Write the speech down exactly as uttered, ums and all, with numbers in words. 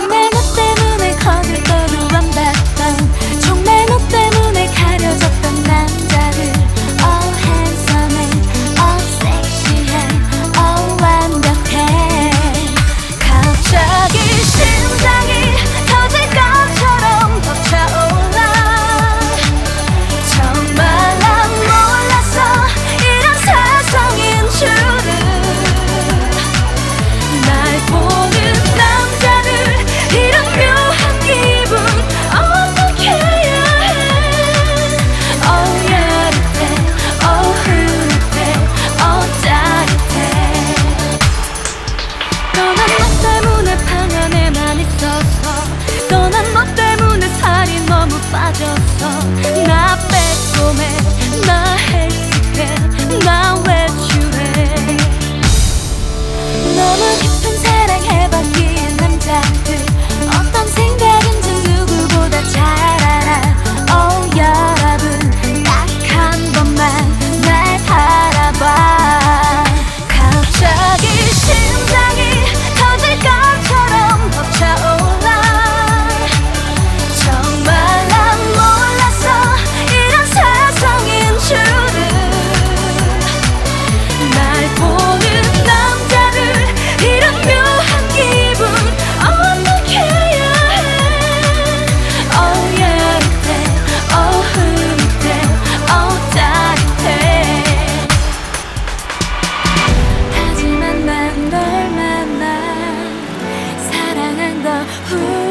정말 너 때문에 거들떠도 안 봤던, 정말 너 때문에 가려졌던 남자들. Oh handsome, oh 섹시해, oh 완벽해. 갑자기 심장이 터질 것처럼 벅차올라. 정말 난 몰랐어 이런 세상인 줄은. 날 보는 남자들 이런 묘한 기분 어떻게 해야 해. Oh 야릇해, oh 흐릿해, oh 짜릿해. 떠난 너 때문에 방 안에만 있어서, 떠난 너 때문에 살이 너무 빠졌어. 나 빼꼼해, 나 헬스케, 나 외출해. 너무 깊은 사랑해봤기에 남자들 어떤 생각인지 누구보다 잘 알아. Oh 여러분 딱 한 번만 날 바라봐. 갑자기 심장이 터질 것처럼 벅차올라. 정말 난 몰랐어 이런 세상인 줄은. 날 보는 남자들 이런 묘한 기분 어떻게 해야 해. Oh 야릇해, oh 흐릿해, oh 짜릿해. 하지만 난 널 만나 사랑한 거 후